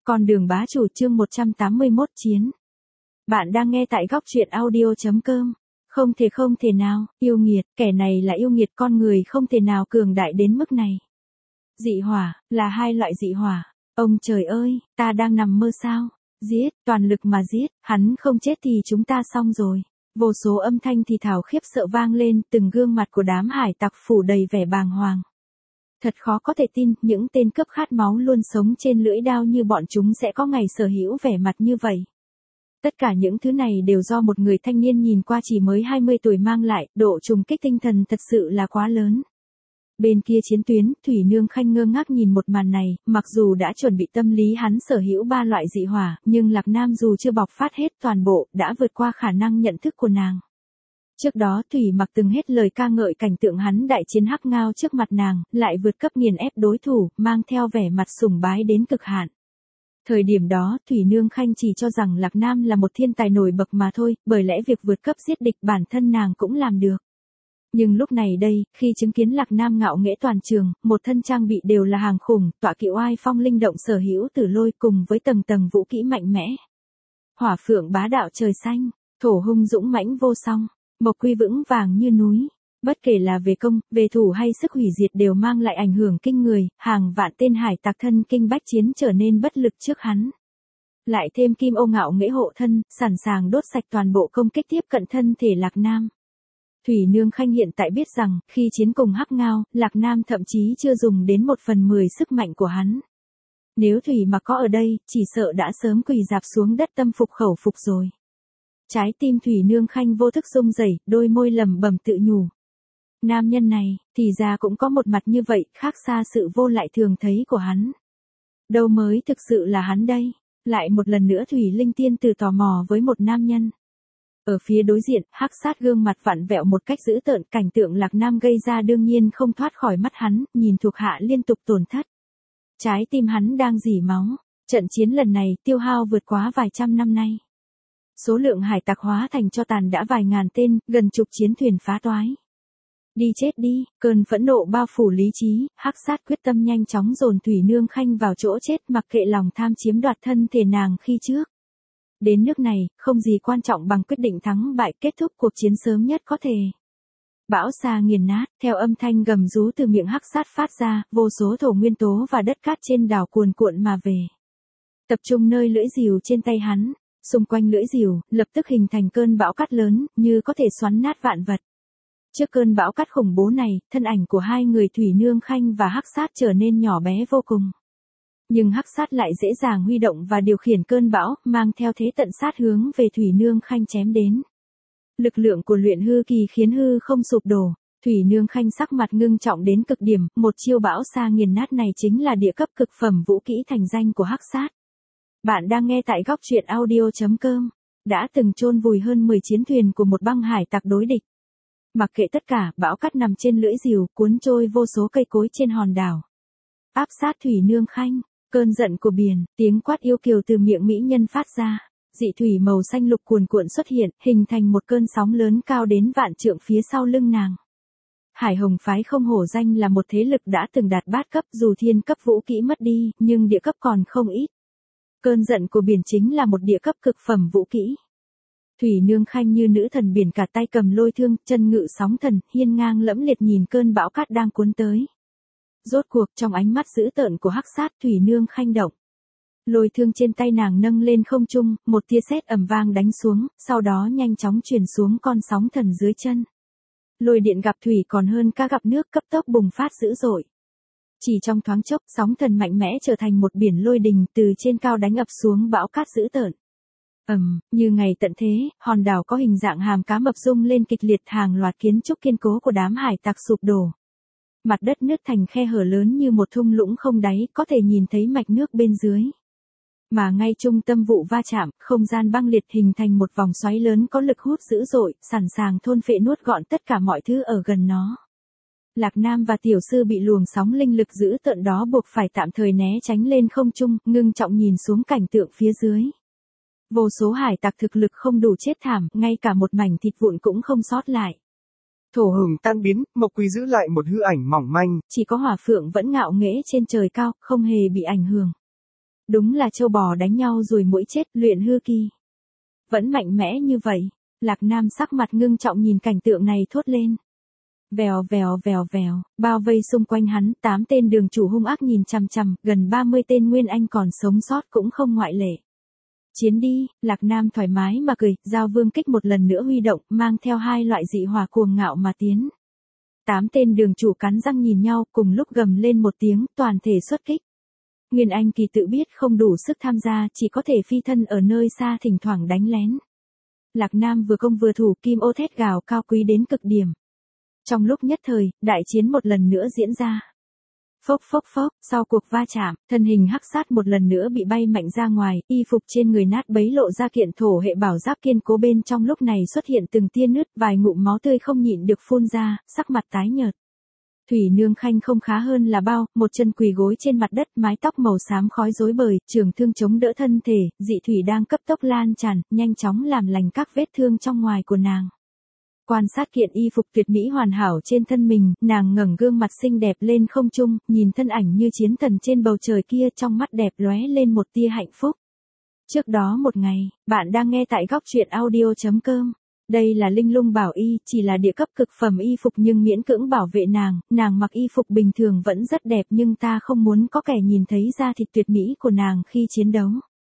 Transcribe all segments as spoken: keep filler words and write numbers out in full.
Con đường bá chủ chương một trăm tám mươi mốt chiến. Bạn đang nghe tại góc truyện audio.com. Không thể không thể nào, yêu nghiệt, kẻ này là yêu nghiệt, con người không thể nào cường đại đến mức này. Dị hỏa, là hai loại dị hỏa. Ông trời ơi, ta đang nằm mơ sao? Giết, toàn lực mà giết, hắn không chết thì chúng ta xong rồi. Vô số âm thanh thì thào khiếp sợ vang lên, từng gương mặt của đám hải tặc phủ đầy vẻ bàng hoàng. Thật khó có thể tin, những tên cướp khát máu luôn sống trên lưỡi đao như bọn chúng sẽ có ngày sở hữu vẻ mặt như vậy. Tất cả những thứ này đều do một người thanh niên nhìn qua chỉ mới hai mươi tuổi mang lại, độ trùng kích tinh thần thật sự là quá lớn. Bên kia chiến tuyến, Thủy Nương Khanh ngơ ngác nhìn một màn này, mặc dù đã chuẩn bị tâm lý hắn sở hữu ba loại dị hỏa, nhưng Lạc Nam dù chưa bộc phát hết toàn bộ, đã vượt qua khả năng nhận thức của nàng. Trước đó Thủy Mặc từng hết lời ca ngợi cảnh tượng hắn đại chiến hắc ngao trước mặt nàng, lại vượt cấp nghiền ép đối thủ, mang theo vẻ mặt sùng bái đến cực hạn. Thời điểm đó, Thủy Nương Khanh chỉ cho rằng Lạc Nam là một thiên tài nổi bật mà thôi, bởi lẽ việc vượt cấp giết địch bản thân nàng cũng làm được. Nhưng lúc này đây, khi chứng kiến Lạc Nam ngạo nghễ toàn trường, một thân trang bị đều là hàng khủng, tọa kỵ oai phong linh động sở hữu tử lôi cùng với tầng tầng vũ kỹ mạnh mẽ. Hỏa phượng bá đạo trời xanh, thổ hung dũng mãnh vô song, mộc quy vững vàng như núi. Bất kể là về công, về thủ hay sức hủy diệt đều mang lại ảnh hưởng kinh người, hàng vạn tên hải tặc thân kinh bách chiến trở nên bất lực trước hắn. Lại thêm kim ô ngạo nghễ hộ thân, sẵn sàng đốt sạch toàn bộ công kích tiếp cận thân thể Lạc Nam. Thủy Nương Khanh hiện tại biết rằng, khi chiến cùng hắc ngao, Lạc Nam thậm chí chưa dùng đến một phần mười sức mạnh của hắn. Nếu Thủy Mặc có ở đây, chỉ sợ đã sớm quỳ dạp xuống đất tâm phục khẩu phục rồi. Trái tim Thủy Nương Khanh vô thức rung rẩy, đôi môi lẩm bẩm tự nhủ. Nam nhân này, thì ra cũng có một mặt như vậy, khác xa sự vô lại thường thấy của hắn. Đâu mới thực sự là hắn đây? Lại một lần nữa Thủy Linh Tiên Tử tò mò với một nam nhân. Ở phía đối diện, hắc sát gương mặt vặn vẹo một cách dữ tợn, cảnh tượng Lạc Nam gây ra đương nhiên không thoát khỏi mắt hắn, nhìn thuộc hạ liên tục tổn thất. Trái tim hắn đang rỉ máu, trận chiến lần này tiêu hao vượt quá vài trăm năm nay. Số lượng hải tặc hóa thành tro tàn đã vài ngàn tên, gần chục chiến thuyền phá toái. Đi chết đi, cơn phẫn nộ bao phủ lý trí, hắc sát quyết tâm nhanh chóng dồn Thủy Nương Khanh vào chỗ chết mặc kệ lòng tham chiếm đoạt thân thể nàng khi trước. Đến nước này, không gì quan trọng bằng quyết định thắng bại, kết thúc cuộc chiến sớm nhất có thể. Bão xa nghiền nát, theo âm thanh gầm rú từ miệng hắc sát phát ra, vô số thổ nguyên tố và đất cát trên đảo cuồn cuộn mà về. Tập trung nơi lưỡi rìu trên tay hắn, xung quanh lưỡi rìu, lập tức hình thành cơn bão cát lớn, như có thể xoắn nát vạn vật. Trước cơn bão cát khủng bố này, thân ảnh của hai người Thủy Nương Khanh và hắc sát trở nên nhỏ bé vô cùng. Nhưng hắc sát lại dễ dàng huy động và điều khiển cơn bão, mang theo thế tận sát hướng về Thủy Nương Khanh chém đến. Lực lượng của luyện hư kỳ khiến hư không sụp đổ, Thủy Nương Khanh sắc mặt ngưng trọng đến cực điểm, một chiêu bão xa nghiền nát này chính là địa cấp cực phẩm vũ kỹ thành danh của hắc sát. Bạn đang nghe tại góc truyện audio.com, đã từng chôn vùi hơn mười chiến thuyền của một băng hải tặc đối địch. Mặc kệ tất cả, bão cát nằm trên lưỡi rìu, cuốn trôi vô số cây cối trên hòn đảo. Áp sát Thủy Nương Khanh, cơn giận của biển, tiếng quát yêu kiều từ miệng mỹ nhân phát ra. Dị thủy màu xanh lục cuồn cuộn xuất hiện, hình thành một cơn sóng lớn cao đến vạn trượng phía sau lưng nàng. Hải Hồng phái không hổ danh là một thế lực đã từng đạt bát cấp, dù thiên cấp vũ kỹ mất đi, nhưng địa cấp còn không ít. Cơn giận của biển chính là một địa cấp cực phẩm vũ kỹ. Thủy Nương Khanh như nữ thần biển, cả tay cầm lôi thương, chân ngự sóng thần, hiên ngang lẫm liệt nhìn cơn bão cát đang cuốn tới. Rốt cuộc, trong ánh mắt dữ tợn của hắc sát, Thủy Nương Khanh động. Lôi thương trên tay nàng nâng lên không trung, một tia sét ầm vang đánh xuống, sau đó nhanh chóng truyền xuống con sóng thần dưới chân. Lôi điện gặp thủy còn hơn cá gặp nước, cấp tốc bùng phát dữ dội. Chỉ trong thoáng chốc, sóng thần mạnh mẽ trở thành một biển lôi đình từ trên cao đánh ập xuống bão cát dữ tợn. Ầm, um, như ngày tận thế, hòn đảo có hình dạng hàm cá mập rung lên kịch liệt, hàng loạt kiến trúc kiên cố của đám hải tặc sụp đổ. Mặt đất nứt thành khe hở lớn như một thung lũng không đáy, có thể nhìn thấy mạch nước bên dưới. Mà ngay trung tâm vụ va chạm, không gian băng liệt hình thành một vòng xoáy lớn có lực hút dữ dội, sẵn sàng thôn phệ nuốt gọn tất cả mọi thứ ở gần nó. Lạc Nam và tiểu sư bị luồng sóng linh lực dữ tợn đó buộc phải tạm thời né tránh lên không trung, ngưng trọng nhìn xuống cảnh tượng phía dưới. Vô số hải tặc thực lực không đủ chết thảm, ngay cả một mảnh thịt vụn cũng không sót lại. Thổ hừng tan biến, mộc quy giữ lại một hư ảnh mỏng manh. Chỉ có hỏa phượng vẫn ngạo nghễ trên trời cao, không hề bị ảnh hưởng. Đúng là trâu bò đánh nhau rồi mũi chết, luyện hư kỳ. Vẫn mạnh mẽ như vậy. Lạc Nam sắc mặt ngưng trọng nhìn cảnh tượng này thốt lên. Vèo vèo vèo vèo, bao vây xung quanh hắn, tám tên đường chủ hung ác nhìn chằm chằm, gần ba mươi tên nguyên anh còn sống sót cũng không ngoại lệ. Chiến đi, Lạc Nam thoải mái mà cười, giao vương kích một lần nữa huy động, mang theo hai loại dị hỏa cuồng ngạo mà tiến. Tám tên đường chủ cắn răng nhìn nhau, cùng lúc gầm lên một tiếng, toàn thể xuất kích. Nguyên anh kỳ tự biết không đủ sức tham gia, chỉ có thể phi thân ở nơi xa thỉnh thoảng đánh lén. Lạc Nam vừa công vừa thủ, kim ô thét gào cao quý đến cực điểm. Trong lúc nhất thời, đại chiến một lần nữa diễn ra. Phốc phốc phốc, sau cuộc va chạm, thân hình hắc sát một lần nữa bị bay mạnh ra ngoài, y phục trên người nát bấy lộ ra kiện thổ hệ bảo giáp kiên cố bên trong lúc này xuất hiện từng tia nứt, vài ngụm máu tươi không nhịn được phun ra, sắc mặt tái nhợt. Thủy Nương Khanh không khá hơn là bao, một chân quỳ gối trên mặt đất, mái tóc màu xám khói rối bời, trường thương chống đỡ thân thể, dị thủy đang cấp tốc lan tràn, nhanh chóng làm lành các vết thương trong ngoài của nàng. Quan sát kiện y phục tuyệt mỹ hoàn hảo trên thân mình, nàng ngẩng gương mặt xinh đẹp lên không trung, nhìn thân ảnh như chiến thần trên bầu trời kia, trong mắt đẹp lóe lên một tia hạnh phúc. Trước đó một ngày, bạn đang nghe tại góc truyện audio chấm com. Đây là Linh Lung Bảo Y, chỉ là địa cấp cực phẩm y phục nhưng miễn cưỡng bảo vệ nàng, nàng mặc y phục bình thường vẫn rất đẹp nhưng ta không muốn có kẻ nhìn thấy da thịt tuyệt mỹ của nàng khi chiến đấu.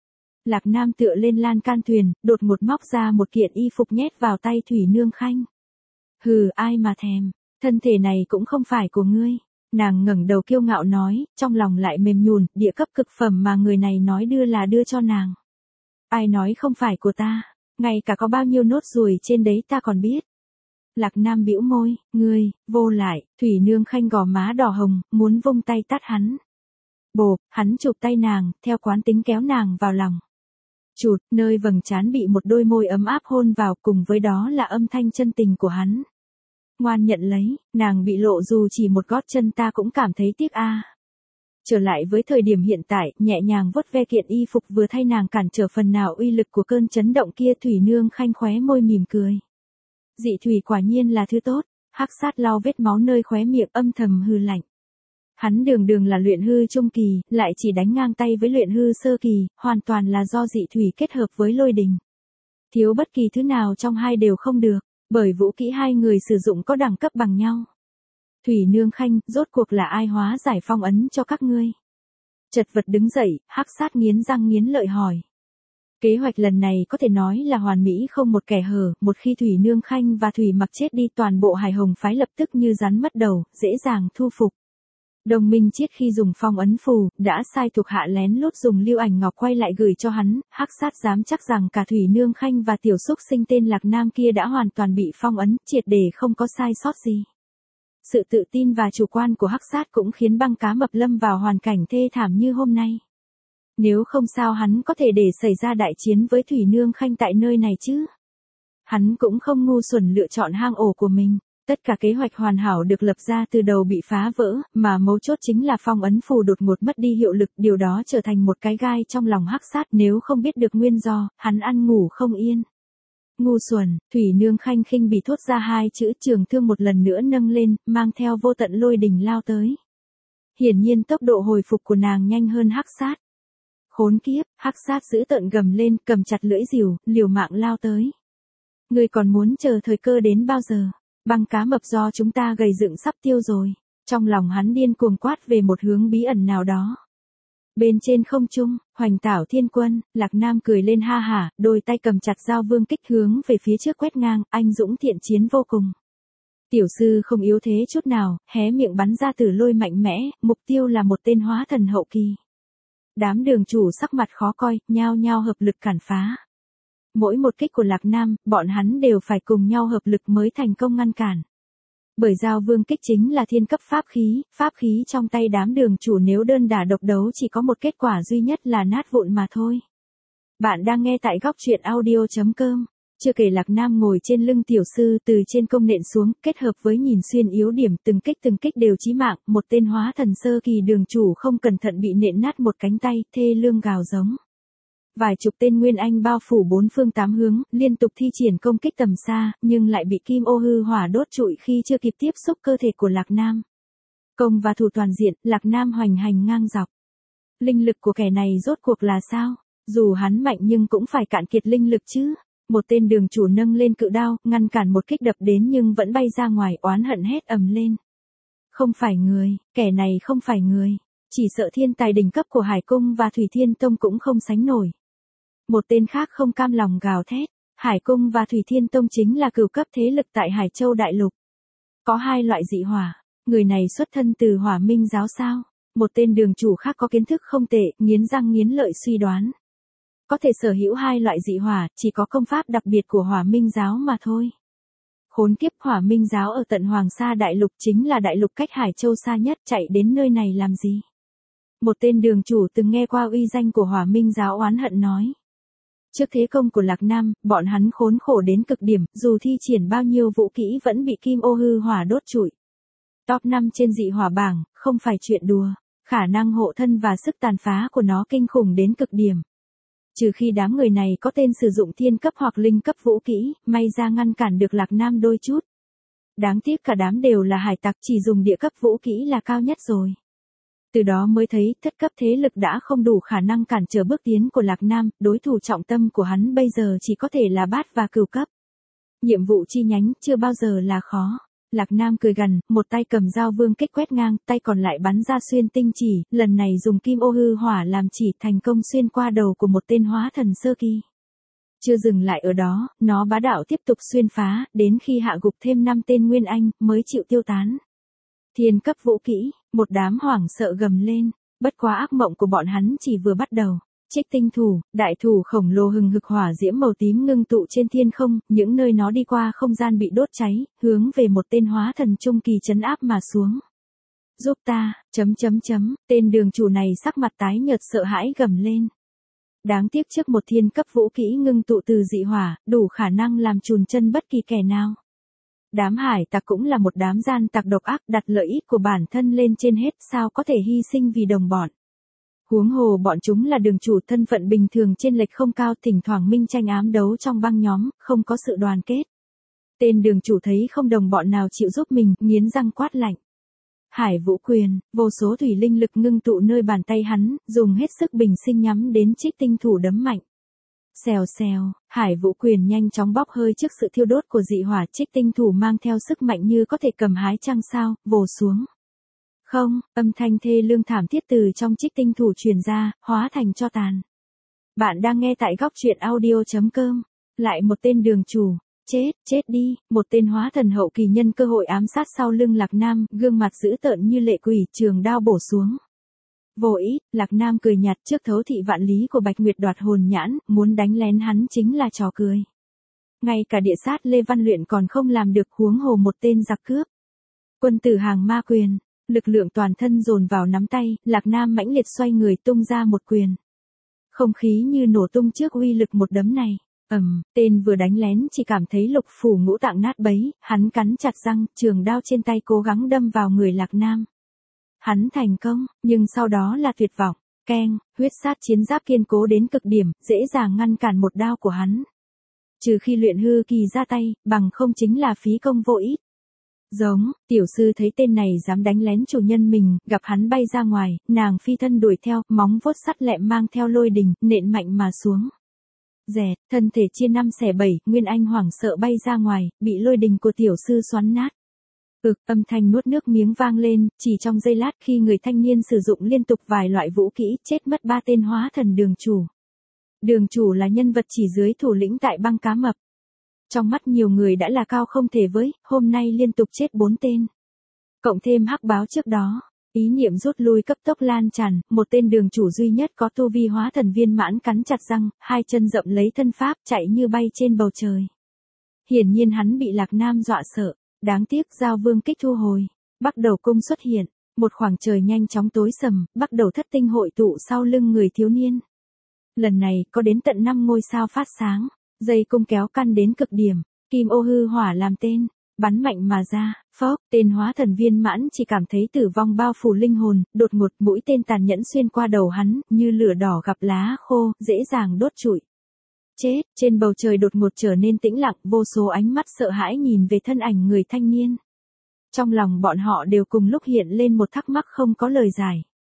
Lạc Nam tựa lên lan can thuyền, đột ngột móc ra một kiện y phục nhét vào tay Thủy Nương Khanh. Hừ, ai mà thèm, thân thể này cũng không phải của ngươi. Nàng ngẩng đầu kiêu ngạo nói, trong lòng lại mềm nhùn, địa cấp cực phẩm mà người này nói đưa là đưa cho nàng. Ai nói không phải của ta, ngay cả có bao nhiêu nốt ruồi trên đấy ta còn biết. Lạc Nam bĩu môi, ngươi, vô lại, Thủy Nương Khanh gò má đỏ hồng, muốn vung tay tát hắn. Bộp, hắn chụp tay nàng, theo quán tính kéo nàng vào lòng. Chụt, nơi vầng trán bị một đôi môi ấm áp hôn vào, cùng với đó là âm thanh chân tình của hắn. Ngoan nhận lấy, nàng bị lộ dù chỉ một gót chân ta cũng cảm thấy tiếc a. À. Trở lại với thời điểm hiện tại, nhẹ nhàng vuốt ve kiện y phục vừa thay nàng cản trở phần nào uy lực của cơn chấn động kia, Thủy Nương Khanh khóe môi mỉm cười. Dị thủy quả nhiên là thứ tốt, hắc sát lau vết máu nơi khóe miệng âm thầm hừ lạnh. Hắn đường đường là luyện hư trung kỳ, lại chỉ đánh ngang tay với luyện hư sơ kỳ, hoàn toàn là do dị thủy kết hợp với lôi đình. Thiếu bất kỳ thứ nào trong hai đều không được, bởi vũ kỹ hai người sử dụng có đẳng cấp bằng nhau. Thủy Nương Khanh, rốt cuộc là ai hóa giải phong ấn cho các ngươi? Chật vật đứng dậy, hắc sát nghiến răng nghiến lợi hỏi. Kế hoạch lần này có thể nói là hoàn mỹ không một kẻ hở, một khi Thủy Nương Khanh và Thủy Mặc chết đi toàn bộ Hải Hồng phái lập tức như rắn mất đầu, dễ dàng thu phục. Đồng Minh Chiết khi dùng phong ấn phù, đã sai thuộc hạ lén lút dùng lưu ảnh ngọc quay lại gửi cho hắn, hắc sát dám chắc rằng cả Thủy Nương Khanh và tiểu xúc sinh tên Lạc Nam kia đã hoàn toàn bị phong ấn, triệt để không có sai sót gì. Sự tự tin và chủ quan của hắc sát cũng khiến băng cá mập lâm vào hoàn cảnh thê thảm như hôm nay. Nếu không sao hắn có thể để xảy ra đại chiến với Thủy Nương Khanh tại nơi này chứ. Hắn cũng không ngu xuẩn lựa chọn hang ổ của mình. Tất cả kế hoạch hoàn hảo được lập ra từ đầu bị phá vỡ, mà mấu chốt chính là phong ấn phù đột ngột mất đi hiệu lực, điều đó trở thành một cái gai trong lòng hắc sát, nếu không biết được nguyên do, hắn ăn ngủ không yên. Ngu xuẩn, Thủy Nương Khanh khinh bị thốt ra hai chữ, trường thương một lần nữa nâng lên, mang theo vô tận lôi đình lao tới. Hiển nhiên tốc độ hồi phục của nàng nhanh hơn hắc sát. Khốn kiếp, hắc sát giữ tợn gầm lên, cầm chặt lưỡi rìu, liều mạng lao tới. Ngươi còn muốn chờ thời cơ đến bao giờ? Băng cá mập do chúng ta gầy dựng sắp tiêu rồi. Trong lòng hắn điên cuồng quát về một hướng bí ẩn nào đó. Bên trên không trung, Hoành Tảo Thiên Quân, Lạc Nam cười lên ha hả, đôi tay cầm chặt dao vương kích hướng về phía trước quét ngang, anh dũng thiện chiến vô cùng. Tiểu sư không yếu thế chút nào, hé miệng bắn ra tử lôi mạnh mẽ, mục tiêu là một tên hóa thần hậu kỳ. Đám đường chủ sắc mặt khó coi, nhao nhao hợp lực cản phá. Mỗi một kích của Lạc Nam, bọn hắn đều phải cùng nhau hợp lực mới thành công ngăn cản. Bởi dao vương kích chính là thiên cấp pháp khí, pháp khí trong tay đám đường chủ nếu đơn đả độc đấu chỉ có một kết quả duy nhất là nát vụn mà thôi. Bạn đang nghe tại góc truyện audio chấm com. Chưa kể Lạc Nam ngồi trên lưng tiểu sư từ trên công nện xuống, kết hợp với nhìn xuyên yếu điểm từng kích từng kích đều chí mạng, một tên hóa thần sơ kỳ đường chủ không cẩn thận bị nện nát một cánh tay, thê lương gào giống. Vài chục tên nguyên anh bao phủ bốn phương tám hướng, liên tục thi triển công kích tầm xa, nhưng lại bị kim ô hư hỏa đốt trụi khi chưa kịp tiếp xúc cơ thể của Lạc Nam. Công và thủ toàn diện, Lạc Nam hoành hành ngang dọc. Linh lực của kẻ này rốt cuộc là sao? Dù hắn mạnh nhưng cũng phải cạn kiệt linh lực chứ. Một tên đường chủ nâng lên cự đao, ngăn cản một kích đập đến nhưng vẫn bay ra ngoài, oán hận hét ầm lên. Không phải người, kẻ này không phải người. Chỉ sợ thiên tài đỉnh cấp của Hải Cung và Thủy Thiên Tông cũng không sánh nổi. Một tên khác không cam lòng gào thét. Hải Cung và Thủy Thiên Tông chính là cửu cấp thế lực tại Hải Châu Đại Lục. Có hai loại dị hỏa. Người này xuất thân từ Hỏa Minh giáo sao? Một tên đường chủ khác có kiến thức không tệ, nghiến răng nghiến lợi suy đoán. Có thể sở hữu hai loại dị hỏa, chỉ có công pháp đặc biệt của Hỏa Minh giáo mà thôi. Khốn kiếp, Hỏa Minh giáo ở tận Hoàng Sa Đại Lục chính là đại lục cách Hải Châu xa nhất, chạy đến nơi này làm gì? Một tên đường chủ từng nghe qua uy danh của Hỏa Minh giáo oán hận nói. Trước thế công của Lạc Nam, bọn hắn khốn khổ đến cực điểm, dù thi triển bao nhiêu vũ kỹ vẫn bị kim ô hư hỏa đốt trụi. Top năm trên dị hỏa bảng, không phải chuyện đùa, khả năng hộ thân và sức tàn phá của nó kinh khủng đến cực điểm. Trừ khi đám người này có tên sử dụng thiên cấp hoặc linh cấp vũ kỹ, may ra ngăn cản được Lạc Nam đôi chút. Đáng tiếc cả đám đều là hải tặc, chỉ dùng địa cấp vũ kỹ là cao nhất rồi. Từ đó mới thấy thất cấp thế lực đã không đủ khả năng cản trở bước tiến của Lạc Nam, đối thủ trọng tâm của hắn bây giờ chỉ có thể là bát và cửu cấp. Nhiệm vụ chi nhánh chưa bao giờ là khó. Lạc Nam cười gằn, một tay cầm dao vương kích quét ngang, tay còn lại bắn ra xuyên tinh chỉ, lần này dùng kim ô hư hỏa làm chỉ, thành công xuyên qua đầu của một tên hóa thần sơ kỳ. Chưa dừng lại ở đó, nó bá đạo tiếp tục xuyên phá, đến khi hạ gục thêm năm tên Nguyên Anh, mới chịu tiêu tán. Thiên cấp vũ kỹ, một đám hoảng sợ gầm lên, bất quá ác mộng của bọn hắn chỉ vừa bắt đầu. Trích tinh thủ, đại thủ khổng lồ hừng hực hỏa diễm màu tím ngưng tụ trên thiên không, những nơi nó đi qua không gian bị đốt cháy, hướng về một tên hóa thần trung kỳ trấn áp mà xuống. Giúp ta, chấm chấm chấm, tên đường chủ này sắc mặt tái nhợt sợ hãi gầm lên. Đáng tiếc trước một thiên cấp vũ kỹ ngưng tụ từ dị hỏa, đủ khả năng làm chùn chân bất kỳ kẻ nào. Đám hải tặc cũng là một đám gian tặc độc ác, đặt lợi ích của bản thân lên trên hết, sao có thể hy sinh vì đồng bọn. Huống hồ bọn chúng là đường chủ, thân phận bình thường chênh lệch không cao, thỉnh thoảng minh tranh ám đấu trong băng nhóm, không có sự đoàn kết. Tên đường chủ thấy không đồng bọn nào chịu giúp mình, nghiến răng quát lạnh. Hải Vũ Quyền, vô số thủy linh lực ngưng tụ nơi bàn tay hắn, dùng hết sức bình sinh nhắm đến Trích tinh thủ đấm mạnh. Xèo xèo, Hải Vũ Quyền nhanh chóng bốc hơi trước sự thiêu đốt của dị hỏa, Trích tinh thủ mang theo sức mạnh như có thể cầm hái trăng sao, vồ xuống. Không, âm thanh thê lương thảm thiết từ trong Trích tinh thủ truyền ra, hóa thành tro tàn. Bạn đang nghe tại góc truyện audio chấm com. Lại một tên đường chủ. Chết, chết đi, một tên hóa thần hậu kỳ nhân cơ hội ám sát sau lưng Lạc Nam, gương mặt dữ tợn như lệ quỷ, trường đao bổ xuống. Vô ý, Lạc Nam cười nhạt, trước thấu thị vạn lý của Bạch Nguyệt đoạt hồn nhãn, muốn đánh lén hắn chính là trò cười. Ngay cả địa sát Lê Văn Luyện còn không làm được, huống hồ một tên giặc cướp. Quân tử hàng ma quyền. Lực lượng toàn thân dồn vào nắm tay, Lạc Nam mãnh liệt xoay người tung ra một quyền. Không khí như nổ tung trước uy lực một đấm này. Ầm, tên vừa đánh lén chỉ cảm thấy lục phủ ngũ tạng nát bấy, hắn cắn chặt răng, trường đao trên tay cố gắng đâm vào người Lạc Nam. Hắn thành công, nhưng sau đó là tuyệt vọng. Keng, huyết sát chiến giáp kiên cố đến cực điểm, dễ dàng ngăn cản một đao của hắn. Trừ khi luyện hư kỳ ra tay, bằng không chính là phí công vô ích. Giống, tiểu sư thấy tên này dám đánh lén chủ nhân mình, gặp hắn bay ra ngoài, nàng phi thân đuổi theo, móng vuốt sắt lẹm mang theo lôi đình, nện mạnh mà xuống. Dẹt, thân thể chia năm xẻ bảy, Nguyên Anh hoảng sợ bay ra ngoài, bị lôi đình của tiểu sư xoắn nát. Ực, âm thanh nuốt nước miếng vang lên, chỉ trong giây lát khi người thanh niên sử dụng liên tục vài loại vũ kỹ, chết mất ba tên hóa thần đường chủ. Đường chủ là nhân vật chỉ dưới thủ lĩnh tại băng cá mập. Trong mắt nhiều người đã là cao không thể với, hôm nay liên tục chết bốn tên. Cộng thêm hắc báo trước đó, ý niệm rút lui cấp tốc lan tràn, một tên đường chủ duy nhất có tu vi hóa thần viên mãn cắn chặt răng, hai chân rộng lấy thân pháp chạy như bay trên bầu trời. Hiển nhiên hắn bị Lạc Nam dọa sợ, đáng tiếc giao vương kích thu hồi, Bắc Đầu cung xuất hiện, một khoảng trời nhanh chóng tối sầm, Bắc Đầu thất tinh hội tụ sau lưng người thiếu niên. Lần này có đến tận năm ngôi sao phát sáng. Dây cung kéo căn đến cực điểm, kim ô hư hỏa làm tên, bắn mạnh mà ra, phốc, tên hóa thần viên mãn chỉ cảm thấy tử vong bao phủ linh hồn, đột ngột mũi tên tàn nhẫn xuyên qua đầu hắn, như lửa đỏ gặp lá khô, dễ dàng đốt trụi. Chết, trên bầu trời đột ngột trở nên tĩnh lặng, vô số ánh mắt sợ hãi nhìn về thân ảnh người thanh niên. Trong lòng bọn họ đều cùng lúc hiện lên một thắc mắc không có lời giải.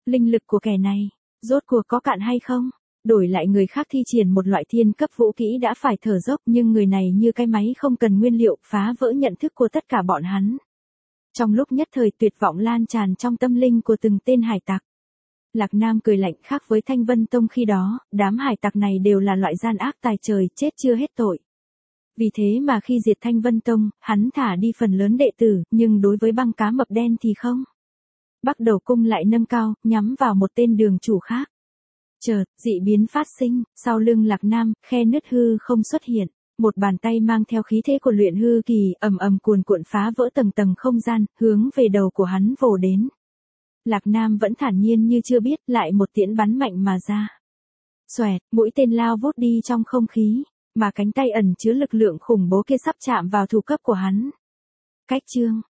Linh lực của kẻ này, rốt cuộc có cạn hay không? Đổi lại người khác thi triển một loại thiên cấp vũ kỹ đã phải thở dốc, nhưng người này như cái máy không cần nguyên liệu, phá vỡ nhận thức của tất cả bọn hắn. Trong lúc nhất thời tuyệt vọng lan tràn trong tâm linh của từng tên hải tặc. Lạc Nam cười lạnh, khác với Thanh Vân Tông khi đó, đám hải tặc này đều là loại gian ác tài trời, chết chưa hết tội. Vì thế mà khi diệt Thanh Vân Tông, hắn thả đi phần lớn đệ tử, nhưng đối với băng cá mập đen thì không. Bắc Đầu Cung lại nâng cao, nhắm vào một tên đường chủ khác. Chợt, dị biến phát sinh, sau lưng Lạc Nam, khe nứt hư không xuất hiện. Một bàn tay mang theo khí thế của luyện hư kỳ, ầm ầm cuồn cuộn phá vỡ tầng tầng không gian, hướng về đầu của hắn vồ đến. Lạc Nam vẫn thản nhiên như chưa biết, lại một tiễn bắn mạnh mà ra. Xoẹt, mũi tên lao vút đi trong không khí, mà cánh tay ẩn chứa lực lượng khủng bố kia sắp chạm vào thủ cấp của hắn. Cách chương